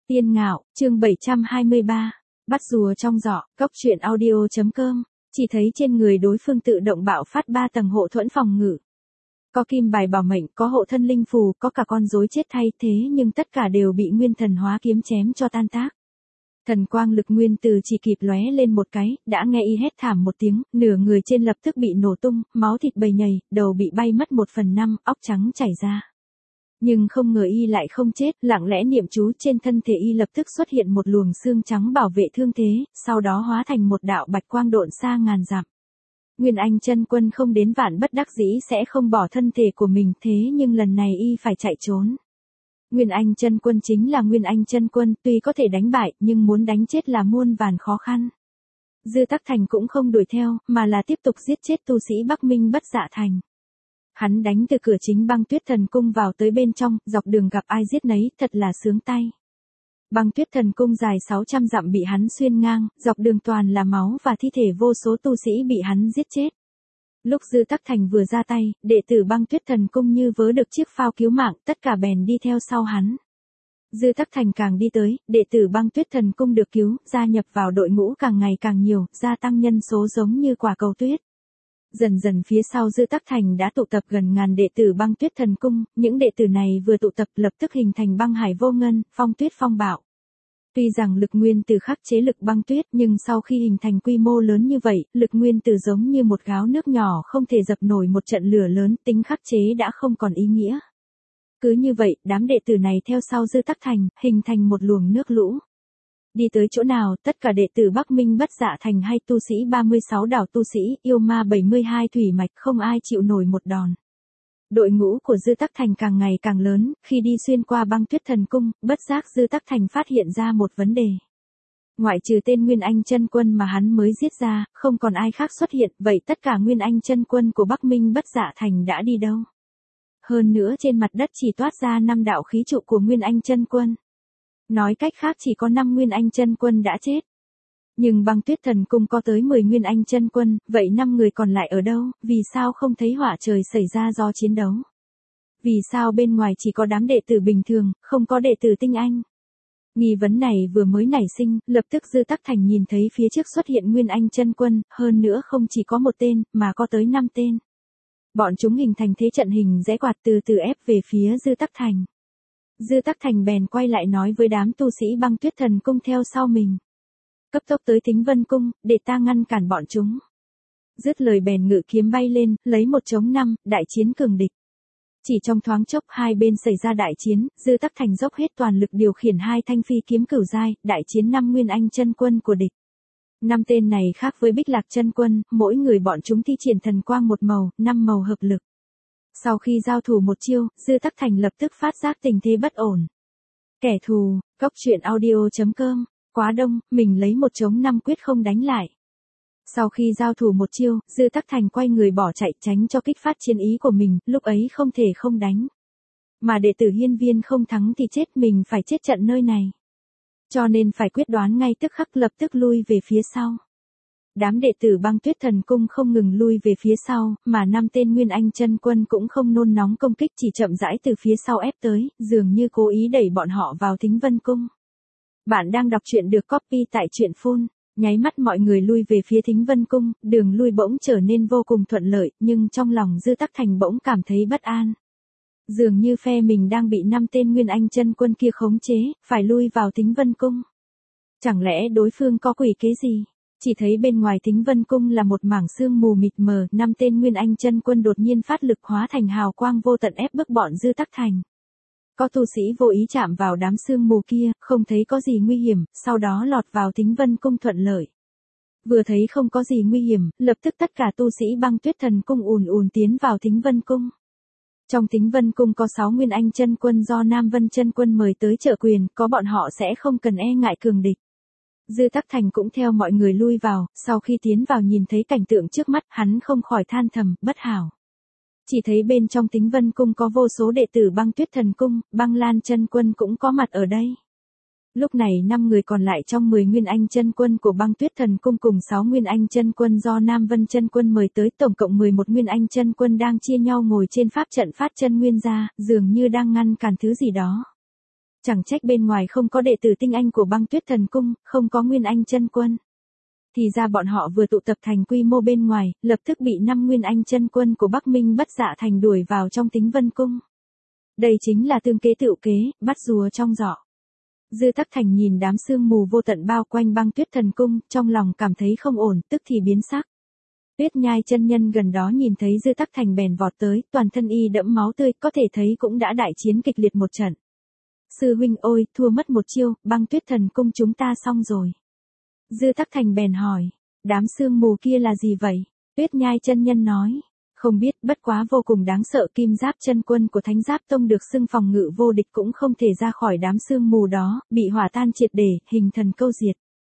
Tiên Ngạo, chương 723. Bắt rùa trong giỏ, cốc truyện audio.com. Chỉ thấy trên người đối phương tự động bạo phát 3 tầng hộ thuẫn phòng ngự. Có kim bài bảo mệnh, có hộ thân linh phù, có cả con rối chết thay thế nhưng tất cả đều bị nguyên thần hóa kiếm chém cho tan tác. Thần quang lực nguyên từ chỉ kịp lóe lên một cái, đã nghe y hét thảm một tiếng, nửa người trên lập tức bị nổ tung, máu thịt bầy nhầy, đầu bị bay mất 1/5, óc trắng chảy ra. Nhưng không ngờ y lại không chết, lặng lẽ niệm chú trên thân thể y lập tức xuất hiện một luồng xương trắng bảo vệ thương thế, sau đó hóa thành một đạo bạch quang độn xa ngàn dặm. Nguyên Anh chân quân không đến vạn bất đắc dĩ sẽ không bỏ thân thể của mình, thế nhưng lần này y phải chạy trốn. Nguyên Anh chân quân chính là Nguyên Anh chân quân, tuy có thể đánh bại, nhưng muốn đánh chết là muôn vàn khó khăn. Dư Tắc Thành cũng không đuổi theo, mà là tiếp tục giết chết tu sĩ Bắc Minh Bất Dạ Thành. Hắn đánh từ cửa chính Băng Tuyết Thần Cung vào tới bên trong, dọc đường gặp ai giết nấy, thật là sướng tay. Băng Tuyết Thần Cung dài 600 dặm bị hắn xuyên ngang, dọc đường toàn là máu và thi thể vô số tu sĩ bị hắn giết chết. Lúc Dư Tắc Thành vừa ra tay, đệ tử Băng Tuyết Thần Cung như vớ được chiếc phao cứu mạng, tất cả bèn đi theo sau hắn. Dư Tắc Thành càng đi tới, đệ tử Băng Tuyết Thần Cung được cứu, gia nhập vào đội ngũ càng ngày càng nhiều, gia tăng nhân số giống như quả cầu tuyết. Dần dần phía sau Dư Tắc Thành đã tụ tập gần ngàn đệ tử Băng Tuyết Thần Cung, những đệ tử này vừa tụ tập lập tức hình thành băng hải vô ngân, phong tuyết phong bạo. Tuy rằng lực nguyên tử khắc chế lực băng tuyết nhưng sau khi hình thành quy mô lớn như vậy, lực nguyên tử giống như một gáo nước nhỏ không thể dập nổi một trận lửa lớn, tính khắc chế đã không còn ý nghĩa. Cứ như vậy, đám đệ tử này theo sau Dư Tắc Thành, hình thành một luồng nước lũ. Đi tới chỗ nào, tất cả đệ tử Bắc Minh Bất Dạ Thành hay tu sĩ 36 đảo tu sĩ, yêu ma 72 thủy mạch không ai chịu nổi một đòn. Đội ngũ của Dư Tắc Thành càng ngày càng lớn, khi đi xuyên qua Băng Tuyết Thần Cung, bất giác Dư Tắc Thành phát hiện ra một vấn đề. Ngoại trừ tên Nguyên Anh chân quân mà hắn mới giết ra, không còn ai khác xuất hiện, vậy tất cả Nguyên Anh chân quân của Bắc Minh Bất Dạ Thành đã đi đâu? Hơn nữa trên mặt đất chỉ toát ra 5 đạo khí trụ của Nguyên Anh chân quân. Nói cách khác chỉ có 5 Nguyên Anh chân quân đã chết. Nhưng Băng Tuyết Thần Cung có tới 10 Nguyên Anh chân quân, vậy 5 người còn lại ở đâu, vì sao không thấy họa trời xảy ra do chiến đấu? Vì sao bên ngoài chỉ có đám đệ tử bình thường, không có đệ tử tinh anh? Nghi vấn này vừa mới nảy sinh, lập tức Dư Tắc Thành nhìn thấy phía trước xuất hiện Nguyên Anh chân quân, hơn nữa không chỉ có một tên, mà có tới 5 tên. Bọn chúng hình thành thế trận hình rẽ quạt từ từ ép về phía Dư Tắc Thành. Dư Tắc Thành bèn quay lại nói với đám tu sĩ Băng Tuyết Thần Cung theo sau mình. Cấp tốc tới Thính Vân Cung, để ta ngăn cản bọn chúng. Dứt lời bèn ngự kiếm bay lên, lấy 1-5, đại chiến cường địch. Chỉ trong thoáng chốc hai bên xảy ra đại chiến, Dư Tắc Thành dốc hết toàn lực điều khiển 2 thanh phi kiếm cửu giai, đại chiến 5 Nguyên Anh chân quân của địch. 5 tên này khác với Bích Lạc chân quân, mỗi người bọn chúng thi triển thần quang một màu, 5 màu hợp lực. Sau khi giao thủ một chiêu, Dư Tắc Thành lập tức phát giác tình thế bất ổn. Kẻ thù, cốc truyện audio.com, quá đông, mình lấy 1-5 quyết không đánh lại. Sau khi giao thủ một chiêu, Dư Tắc Thành quay người bỏ chạy tránh cho kích phát chiến ý của mình, lúc ấy không thể không đánh. Mà đệ tử Hiên Viên không thắng thì chết, mình phải chết trận nơi này. Cho nên phải quyết đoán ngay tức khắc, lập tức lui về phía sau. Đám đệ tử Băng Tuyết Thần Cung không ngừng lui về phía sau, mà 5 tên Nguyên Anh chân quân cũng không nôn nóng công kích, chỉ chậm rãi từ phía sau ép tới, dường như cố ý đẩy bọn họ vào Thính Vân Cung. Bạn đang đọc truyện được copy tại truyện phun, nháy mắt mọi người lui về phía Thính Vân Cung, đường lui bỗng trở nên vô cùng thuận lợi, nhưng trong lòng Dư Tắc Thành bỗng cảm thấy bất an. Dường như phe mình đang bị 5 tên Nguyên Anh chân quân kia khống chế, phải lui vào Thính Vân Cung. Chẳng lẽ đối phương có quỷ kế gì? Chỉ thấy bên ngoài Thính Vân Cung là một mảng sương mù mịt mờ, 5 tên Nguyên Anh chân quân đột nhiên phát lực hóa thành hào quang vô tận ép bức bọn Dư Tắc Thành. Có tu sĩ vô ý chạm vào đám sương mù kia, không thấy có gì nguy hiểm, sau đó lọt vào Thính Vân Cung thuận lợi. Vừa thấy không có gì nguy hiểm, lập tức tất cả tu sĩ Băng Tuyết Thần Cung ùn tiến vào Thính Vân Cung. Trong Thính Vân Cung có 6 Nguyên Anh chân quân do Nam Vân chân quân mời tới trợ quyền, có bọn họ sẽ không cần e ngại cường địch. Dư Tắc Thành cũng theo mọi người lui vào, sau khi tiến vào nhìn thấy cảnh tượng trước mắt, hắn không khỏi than thầm, bất hảo. Chỉ thấy bên trong Thính Vân Cung có vô số đệ tử Băng Tuyết Thần Cung, Băng Lan chân quân cũng có mặt ở đây. Lúc này 5 người còn lại trong 10 Nguyên Anh chân quân của Băng Tuyết Thần Cung cùng 6 Nguyên Anh chân quân do Nam Vân chân quân mời tới, tổng cộng 11 Nguyên Anh chân quân đang chia nhau ngồi trên pháp trận phát chân nguyên ra, dường như đang ngăn cản thứ gì đó. Chẳng trách bên ngoài không có đệ tử tinh anh của Băng Tuyết Thần Cung, không có Nguyên Anh chân quân. Thì ra bọn họ vừa tụ tập thành quy mô bên ngoài, lập tức bị 5 Nguyên Anh chân quân của Bắc Minh Bất Dạ Thành đuổi vào trong Tính Vân Cung. Đây chính là tương kế tựu kế, bắt rùa trong giỏ. Dư Tắc Thành nhìn đám sương mù vô tận bao quanh Băng Tuyết Thần Cung, trong lòng cảm thấy không ổn, tức thì biến sắc. Tuyết Nhai chân nhân gần đó nhìn thấy Dư Tắc Thành bèn vọt tới, toàn thân y đẫm máu tươi, có thể thấy cũng đã đại chiến kịch liệt một trận. Sư huynh ôi, thua mất một chiêu, Băng Tuyết Thần Cung chúng ta xong rồi. Dư Tắc Thành bèn hỏi, đám sương mù kia là gì vậy? Tuyết Nhai chân nhân nói, không biết, bất quá vô cùng đáng sợ, Kim Giáp chân quân của Thánh Giáp Tông được xưng phòng ngự vô địch cũng không thể ra khỏi đám sương mù đó, bị hỏa tan triệt để, hình thần câu diệt.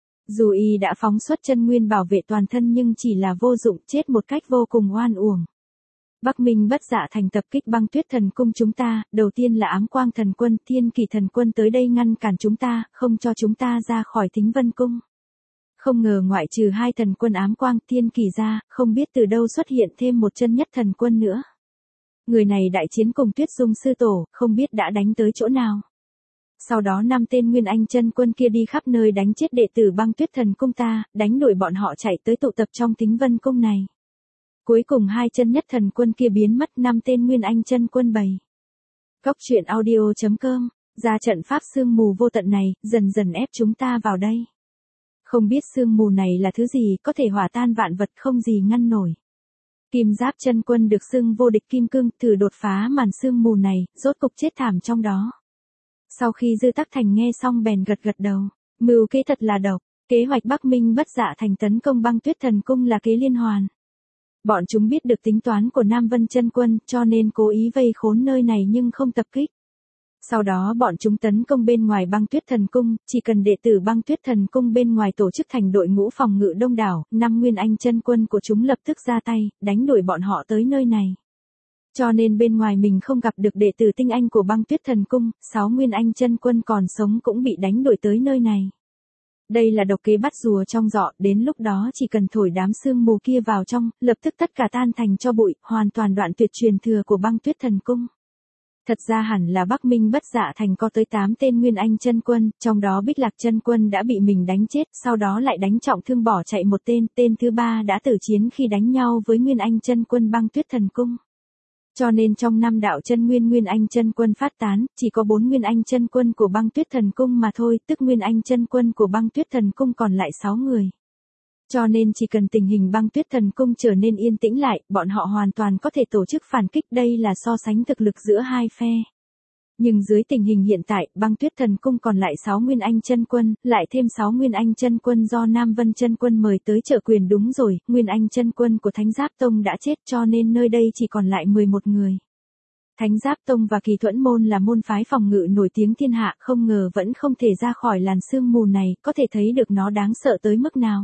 Dù y đã phóng xuất chân nguyên bảo vệ toàn thân nhưng chỉ là vô dụng, chết một cách vô cùng oan uổng. Bắc Minh Bất Dạ Thành tập kích Băng Tuyết Thần Cung chúng ta, đầu tiên là Ám Quang Thần Quân, Thiên Kỳ Thần Quân tới đây ngăn cản chúng ta, không cho chúng ta ra khỏi Thính Vân Cung. Không ngờ ngoại trừ 2 thần quân Ám Quang Thiên Kỳ ra, không biết từ đâu xuất hiện thêm một chân nhất thần quân nữa. Người này đại chiến cùng Tuyết Dung sư tổ, không biết đã đánh tới chỗ nào. Sau đó 5 tên Nguyên Anh chân quân kia đi khắp nơi đánh chết đệ tử Băng Tuyết Thần Cung ta, đánh đuổi bọn họ chạy tới tụ tập trong Tính Vân Cung này. Cuối cùng 2 chân nhất thần quân kia biến mất, 5 tên Nguyên Anh chân quân bày. Góc truyện audio.com, ra trận pháp sương mù vô tận này, dần dần ép chúng ta vào đây. Không biết sương mù này là thứ gì, có thể hỏa tan vạn vật không gì ngăn nổi. Kim Giáp chân quân được xưng vô địch kim cương, thử đột phá màn sương mù này, rốt cục chết thảm trong đó. Sau khi Dư Tắc Thành nghe xong bèn gật gật đầu, mưu kế thật là độc, kế hoạch Bắc Minh Bất Dạ Thành tấn công Băng Tuyết Thần Cung là kế liên hoàn. Bọn chúng biết được tính toán của Nam Vân chân quân, cho nên cố ý vây khốn nơi này nhưng không tập kích. Sau đó bọn chúng tấn công bên ngoài Băng Tuyết Thần Cung, chỉ cần đệ tử Băng Tuyết Thần Cung bên ngoài tổ chức thành đội ngũ phòng ngự đông đảo, 5 Nguyên Anh chân quân của chúng lập tức ra tay, đánh đuổi bọn họ tới nơi này. Cho nên bên ngoài mình không gặp được đệ tử tinh anh của Băng Tuyết Thần Cung, 6 Nguyên Anh chân quân còn sống cũng bị đánh đuổi tới nơi này. Đây là độc kế bắt rùa trong giỏ, đến lúc đó chỉ cần thổi đám sương mù kia vào trong, lập tức tất cả tan thành cho bụi, hoàn toàn đoạn tuyệt truyền thừa của Băng Tuyết Thần Cung. Thật ra hẳn là Bắc Minh Bất Dạ Thành có tới 8 tên Nguyên Anh chân quân, trong đó Bích Lạc chân quân đã bị mình đánh chết, sau đó lại đánh trọng thương bỏ chạy một tên, tên thứ 3 đã tử chiến khi đánh nhau với Nguyên Anh chân quân Băng Tuyết Thần Cung. Cho nên trong 5 đạo chân Nguyên Anh chân quân phát tán, chỉ có 4 Nguyên Anh chân quân của Băng Tuyết Thần Cung mà thôi, tức Nguyên Anh chân quân của Băng Tuyết Thần Cung còn lại 6 người. Cho nên chỉ cần tình hình Băng Tuyết Thần Cung trở nên yên tĩnh lại, bọn họ hoàn toàn có thể tổ chức phản kích, đây là so sánh thực lực giữa hai phe. Nhưng dưới tình hình hiện tại, Băng Tuyết Thần Cung còn lại 6 Nguyên Anh chân quân, lại thêm 6 Nguyên Anh chân quân do Nam Vân chân quân mời tới trợ quyền, đúng rồi, Nguyên Anh chân quân của Thánh Giáp Tông đã chết cho nên nơi đây chỉ còn lại 11 người. Thánh Giáp Tông và Kỳ Thuẫn Môn là môn phái phòng ngự nổi tiếng thiên hạ, không ngờ vẫn không thể ra khỏi làn sương mù này, có thể thấy được nó đáng sợ tới mức nào.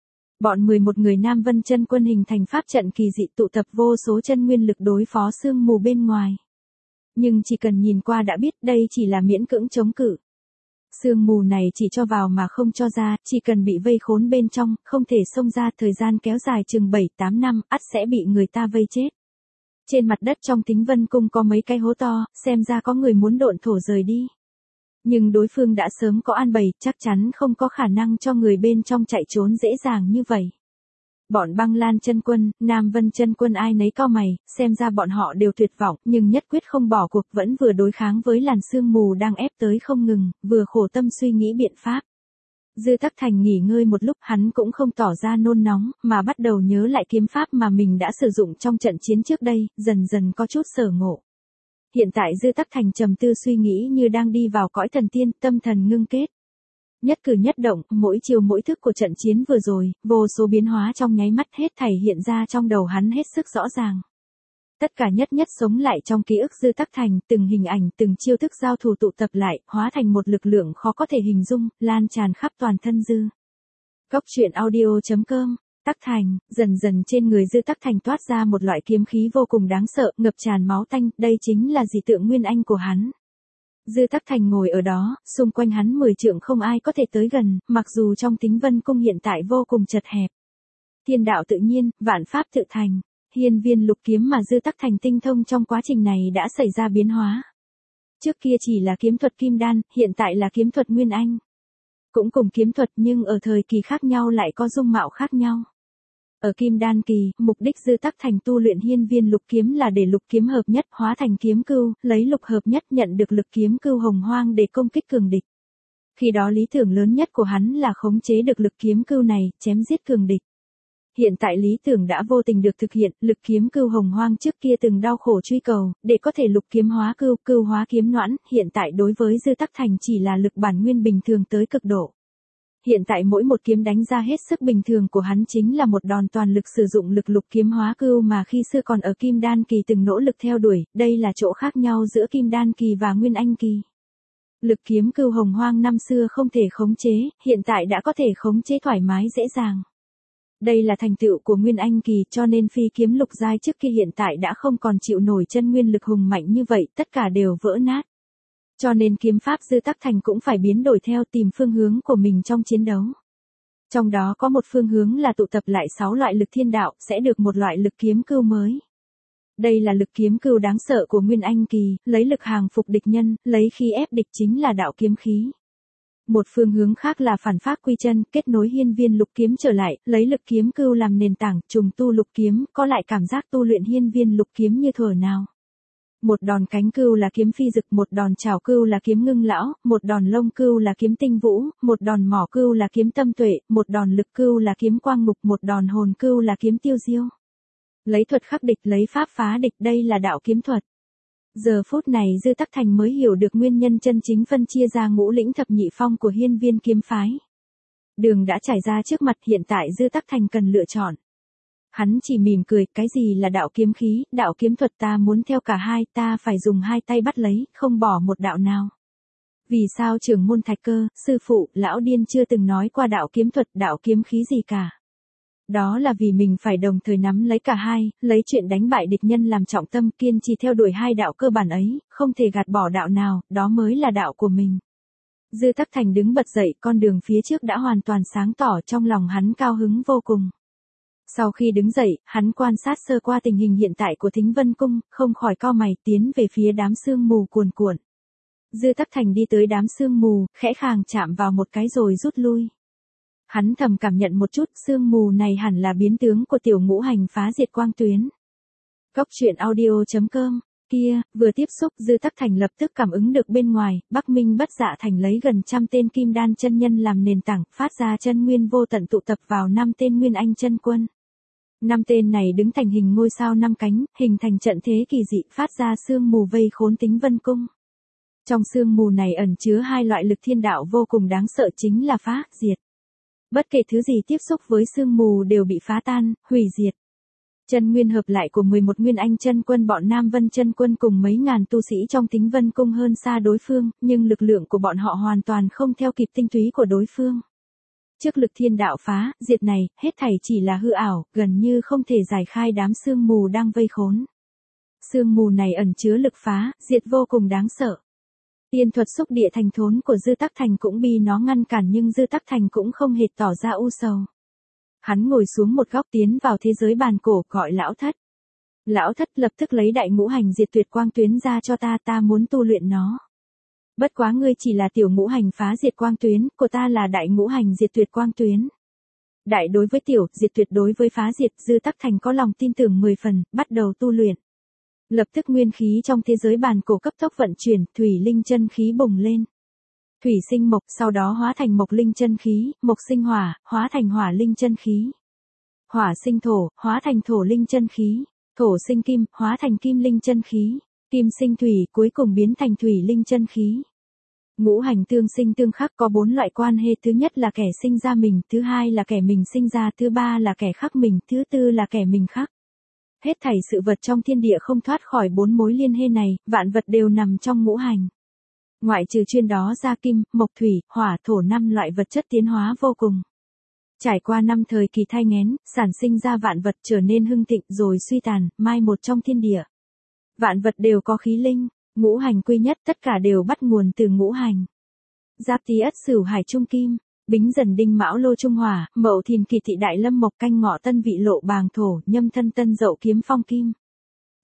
Bọn 11 người Nam Vân chân quân hình thành pháp trận kỳ dị, tụ tập vô số chân nguyên lực đối phó sương mù bên ngoài. Nhưng chỉ cần nhìn qua đã biết đây chỉ là miễn cưỡng chống cự. Sương mù này chỉ cho vào mà không cho ra, chỉ cần bị vây khốn bên trong, không thể xông ra, thời gian kéo dài chừng 7-8 năm, ắt sẽ bị người ta vây chết. Trên mặt đất trong Thính Vân Cung có mấy cái hố to, xem ra có người muốn độn thổ rời đi. Nhưng đối phương đã sớm có an bày, chắc chắn không có khả năng cho người bên trong chạy trốn dễ dàng như vậy. Bọn Băng Lan chân quân, Nam Vân chân quân ai nấy cau mày, xem ra bọn họ đều tuyệt vọng, nhưng nhất quyết không bỏ cuộc, vẫn vừa đối kháng với làn sương mù đang ép tới không ngừng, vừa khổ tâm suy nghĩ biện pháp. Dư Tắc Thành nghỉ ngơi một lúc, hắn cũng không tỏ ra nôn nóng, mà bắt đầu nhớ lại kiếm pháp mà mình đã sử dụng trong trận chiến trước đây, dần dần có chút sở ngộ. Hiện tại Dư Tắc Thành trầm tư suy nghĩ như đang đi vào cõi thần tiên, tâm thần ngưng kết. Nhất cử nhất động, mỗi chiều mỗi thức của trận chiến vừa rồi, vô số biến hóa trong nháy mắt hết thảy hiện ra trong đầu hắn hết sức rõ ràng. Tất cả nhất nhất sống lại trong ký ức Dư Tắc Thành, từng hình ảnh, từng chiêu thức giao thủ tụ tập lại, hóa thành một lực lượng khó có thể hình dung, lan tràn khắp toàn thân Dư. Góc truyện audio.com, Tắc Thành, dần dần trên người Dư Tắc Thành toát ra một loại kiếm khí vô cùng đáng sợ, ngập tràn máu tanh, đây chính là dị tượng Nguyên Anh của hắn. Dư Tắc Thành ngồi ở đó, xung quanh hắn 10 trượng không ai có thể tới gần, mặc dù trong Thính Vân Cung hiện tại vô cùng chật hẹp. Thiên đạo tự nhiên, vạn pháp tự thành, hiên viên lục kiếm mà Dư Tắc Thành tinh thông trong quá trình này đã xảy ra biến hóa. Trước kia chỉ là kiếm thuật kim đan, hiện tại là kiếm thuật nguyên anh. Cũng cùng kiếm thuật nhưng ở thời kỳ khác nhau lại có dung mạo khác nhau. Ở kim đan kỳ, mục đích Dư Tắc Thành tu luyện hiên viên lục kiếm là để lục kiếm hợp nhất hóa thành kiếm cưu, lấy lục hợp nhất nhận được lực kiếm cưu hồng hoang để công kích cường địch. Khi đó lý tưởng lớn nhất của hắn là khống chế được lực kiếm cưu này, chém giết cường địch. Hiện tại lý tưởng đã vô tình được thực hiện, lực kiếm cưu hồng hoang trước kia từng đau khổ truy cầu, để có thể lục kiếm hóa cưu, cưu hóa kiếm noãn, hiện tại đối với Dư Tắc Thành chỉ là lực bản nguyên bình thường tới cực độ. Hiện tại mỗi một kiếm đánh ra hết sức bình thường của hắn chính là một đòn toàn lực sử dụng lực lục kiếm hóa cưu mà khi xưa còn ở kim đan kỳ từng nỗ lực theo đuổi, đây là chỗ khác nhau giữa kim đan kỳ và nguyên anh kỳ. Lực kiếm cưu hồng hoang năm xưa không thể khống chế, hiện tại đã có thể khống chế thoải mái dễ dàng. Đây là thành tựu của nguyên anh kỳ cho nên phi kiếm lục giai trước kia hiện tại đã không còn chịu nổi chân nguyên lực hùng mạnh như vậy, tất cả đều vỡ nát. Cho nên kiếm pháp Dư Tắc Thành cũng phải biến đổi theo tìm phương hướng của mình trong chiến đấu. Trong đó có một phương hướng là tụ tập lại 6 loại lực thiên đạo sẽ được một loại lực kiếm cưu mới. Đây là lực kiếm cưu đáng sợ của nguyên anh kỳ, lấy lực hàng phục địch nhân, lấy khí ép địch chính là đạo kiếm khí. Một phương hướng khác là phản pháp quy chân, kết nối hiên viên lục kiếm trở lại, lấy lực kiếm cưu làm nền tảng, trùng tu lục kiếm, có lại cảm giác tu luyện hiên viên lục kiếm như thuở nào. Một đòn cánh cưu là kiếm phi dực, một đòn chảo cưu là kiếm ngưng lão, một đòn lông cưu là kiếm tinh vũ, một đòn mỏ cưu là kiếm tâm tuệ, một đòn lực cưu là kiếm quang ngục, một đòn hồn cưu là kiếm tiêu diêu. Lấy thuật khắc địch, lấy pháp phá địch, đây là đạo kiếm thuật. Giờ phút này Dư Tắc Thành mới hiểu được nguyên nhân chân chính phân chia ra ngũ lĩnh thập nhị phong của hiên viên kiếm phái. Đường đã trải ra trước mặt, hiện tại Dư Tắc Thành cần lựa chọn. Hắn chỉ mỉm cười, cái gì là đạo kiếm khí, đạo kiếm thuật ta muốn theo cả hai, ta phải dùng hai tay bắt lấy, không bỏ một đạo nào. Vì sao trưởng môn Thạch Cơ, sư phụ, lão điên chưa từng nói qua đạo kiếm thuật, đạo kiếm khí gì cả. Đó là vì mình phải đồng thời nắm lấy cả hai, lấy chuyện đánh bại địch nhân làm trọng tâm, kiên trì theo đuổi hai đạo cơ bản ấy, không thể gạt bỏ đạo nào, đó mới là đạo của mình. Dư Tắc Thành đứng bật dậy, con đường phía trước đã hoàn toàn sáng tỏ, trong lòng hắn cao hứng vô cùng. Sau khi đứng dậy, hắn quan sát sơ qua tình hình hiện tại của Thính Vân Cung, không khỏi cau mày tiến về phía đám sương mù cuồn cuộn. Dư Tắc Thành đi tới đám sương mù, khẽ khàng chạm vào một cái rồi rút lui. Hắn thầm cảm nhận một chút, sương mù này hẳn là biến tướng của tiểu ngũ hành phá diệt quang tuyến. Góc truyện audio.com, kia, vừa tiếp xúc Dư Tắc Thành lập tức cảm ứng được bên ngoài, Bắc Minh Bất Dạ Thành lấy gần 100 tên kim đan chân nhân làm nền tảng, phát ra chân nguyên vô tận tụ tập vào 5 tên nguyên anh chân quân. 5 tên này đứng thành hình ngôi sao 5 cánh, hình thành trận thế kỳ dị, phát ra sương mù vây khốn Thính Vân Cung. Trong sương mù này ẩn chứa hai loại lực thiên đạo vô cùng đáng sợ chính là phá, diệt. Bất kể thứ gì tiếp xúc với sương mù đều bị phá tan, hủy diệt. Chân nguyên hợp lại của 11 nguyên anh chân quân bọn Nam Vân chân quân cùng mấy ngàn tu sĩ trong Thính Vân Cung hơn xa đối phương, nhưng lực lượng của bọn họ hoàn toàn không theo kịp tinh túy của đối phương. Trước lực thiên đạo phá, diệt này, hết thảy chỉ là hư ảo, gần như không thể giải khai đám sương mù đang vây khốn. Sương mù này ẩn chứa lực phá, diệt vô cùng đáng sợ. Tiên thuật xúc địa thành thốn của Dư Tắc Thành cũng bị nó ngăn cản nhưng Dư Tắc Thành cũng không hề tỏ ra u sầu. Hắn ngồi xuống một góc tiến vào thế giới bàn cổ gọi lão thất. Lão thất lập tức lấy đại ngũ hành diệt tuyệt quang tuyến ra cho ta, ta muốn tu luyện nó. Bất quá ngươi chỉ là tiểu ngũ hành phá diệt quang tuyến, của ta là đại ngũ hành diệt tuyệt quang tuyến. Đại đối với tiểu, diệt tuyệt đối với phá diệt, Dư Tắc Thành có lòng tin tưởng 10 phần, bắt đầu tu luyện. Lập tức nguyên khí trong thế giới bàn cổ cấp tốc vận chuyển, thủy linh chân khí bùng lên. Thủy sinh mộc, sau đó hóa thành mộc linh chân khí, mộc sinh hỏa, hóa thành hỏa linh chân khí. Hỏa sinh thổ, hóa thành thổ linh chân khí. Thổ sinh kim, hóa thành kim linh chân khí. Kim sinh thủy, cuối cùng biến thành thủy linh chân khí. Ngũ hành tương sinh tương khắc có 4 loại quan hệ, thứ nhất là kẻ sinh ra mình, thứ hai là kẻ mình sinh ra, thứ ba là kẻ khắc mình, thứ tư là kẻ mình khắc. Hết thảy sự vật trong thiên địa không thoát khỏi 4 mối liên hệ này, vạn vật đều nằm trong ngũ hành. Ngoại trừ chuyên đó ra kim, mộc thủy, hỏa thổ 5 loại vật chất tiến hóa vô cùng. Trải qua 5 thời kỳ thai nghén, sản sinh ra vạn vật trở nên hưng thịnh rồi suy tàn, mai một trong thiên địa. Vạn vật đều có khí linh, ngũ hành quy nhất, tất cả đều bắt nguồn từ ngũ hành. Giáp Tý Ất Sửu Hải Trung Kim, Bính Dần Đinh Mão Lô Trung Hỏa, Mậu Thìn Kỷ Tỵ Đại Lâm Mộc Canh Ngọ Tân Vị Lộ Bàng Thổ, Nhâm Thân Tân Dậu Kiếm Phong Kim.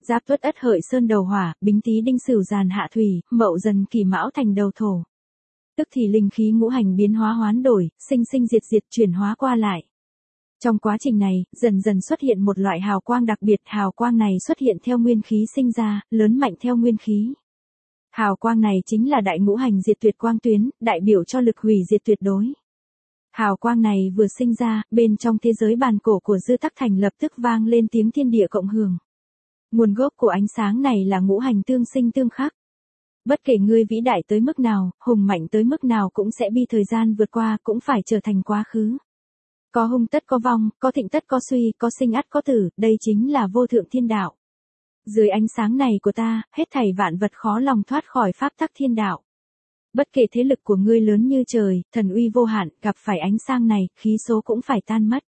Giáp Tuất Ất Hợi Sơn đầu hỏa, Bính Tý Đinh Sửu Giàn hạ thủy, Mậu Dần Kỷ Mão Thành đầu thổ. Tức thì linh khí ngũ hành biến hóa hoán đổi, sinh sinh diệt diệt chuyển hóa qua lại. Trong quá trình này, dần dần xuất hiện một loại hào quang đặc biệt, hào quang này xuất hiện theo nguyên khí sinh ra, lớn mạnh theo nguyên khí. Hào quang này chính là đại ngũ hành diệt tuyệt quang tuyến, đại biểu cho lực hủy diệt tuyệt đối. Hào quang này vừa sinh ra, bên trong thế giới bàn cổ của Dư Tắc Thành lập tức vang lên tiếng thiên địa cộng hưởng. Nguồn gốc của ánh sáng này là ngũ hành tương sinh tương khắc. Bất kể ngươi vĩ đại tới mức nào, hùng mạnh tới mức nào cũng sẽ bị thời gian vượt qua, cũng phải trở thành quá khứ. Có hung tất có vong, có thịnh tất có suy, có sinh ắt có tử, đây chính là vô thượng thiên đạo. Dưới ánh sáng này của ta, hết thảy vạn vật khó lòng thoát khỏi pháp tắc thiên đạo. Bất kể thế lực của ngươi lớn như trời, thần uy vô hạn, gặp phải ánh sáng này, khí số cũng phải tan mất.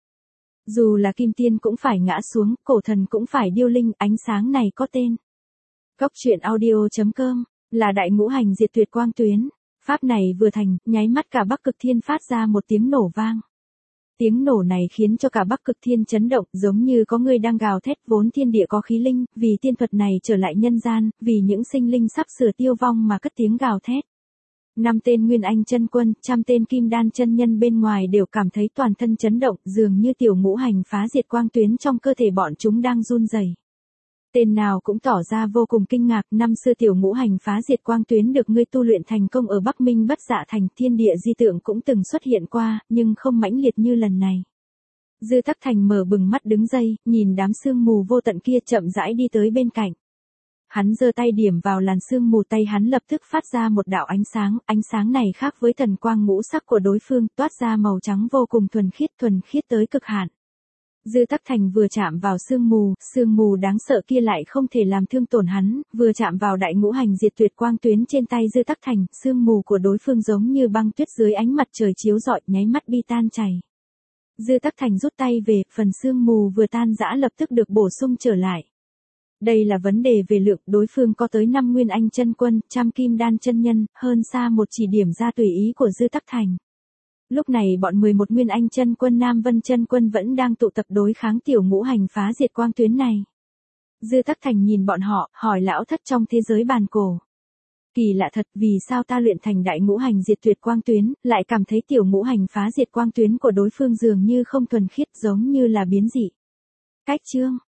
Dù là kim tiên cũng phải ngã xuống, cổ thần cũng phải điêu linh, ánh sáng này có tên. Cốc truyện audio.com, là đại ngũ hành diệt tuyệt quang tuyến. Pháp này vừa thành, nháy mắt cả Bắc Cực Thiên phát ra một tiếng nổ vang. Tiếng nổ này khiến cho cả Bắc Cực Thiên chấn động, giống như có người đang gào thét, vốn thiên địa có khí linh, vì tiên thuật này trở lại nhân gian, vì những sinh linh sắp sửa tiêu vong mà cất tiếng gào thét. 5 tên Nguyên Anh chân quân, 100 tên Kim Đan chân nhân bên ngoài đều cảm thấy toàn thân chấn động, dường như tiểu ngũ hành phá diệt quang tuyến trong cơ thể bọn chúng đang run rẩy. Tên nào cũng tỏ ra vô cùng kinh ngạc, năm xưa tiểu ngũ hành phá diệt quang tuyến được ngươi tu luyện thành công ở Bắc Minh Bất Dạ Thành, thiên địa di tượng cũng từng xuất hiện qua, nhưng không mãnh liệt như lần này. Dư Tắc Thành mở bừng mắt đứng dậy, nhìn đám sương mù vô tận kia chậm rãi đi tới bên cạnh. Hắn giơ tay điểm vào làn sương mù, tay hắn lập tức phát ra một đạo ánh sáng này khác với thần quang ngũ sắc của đối phương, toát ra màu trắng vô cùng thuần khiết tới cực hạn. Dư Tắc Thành vừa chạm vào sương mù đáng sợ kia lại không thể làm thương tổn hắn, vừa chạm vào đại ngũ hành diệt tuyệt quang tuyến trên tay Dư Tắc Thành, sương mù của đối phương giống như băng tuyết dưới ánh mặt trời chiếu rọi, nháy mắt bi tan chảy. Dư Tắc Thành rút tay về, phần sương mù vừa tan rã lập tức được bổ sung trở lại. Đây là vấn đề về lượng, đối phương có tới 5 Nguyên Anh chân quân, 100 Kim Đan chân nhân, hơn xa một chỉ điểm ra tùy ý của Dư Tắc Thành. Lúc này bọn 11 Nguyên Anh chân quân Nam Vân chân quân vẫn đang tụ tập đối kháng tiểu ngũ hành phá diệt quang tuyến này. Dư Tắc Thành nhìn bọn họ, hỏi lão thất trong thế giới bàn cổ. Kỳ lạ thật, vì sao ta luyện thành đại ngũ hành diệt tuyệt quang tuyến, lại cảm thấy tiểu ngũ hành phá diệt quang tuyến của đối phương dường như không thuần khiết, giống như là biến dị. Cách chương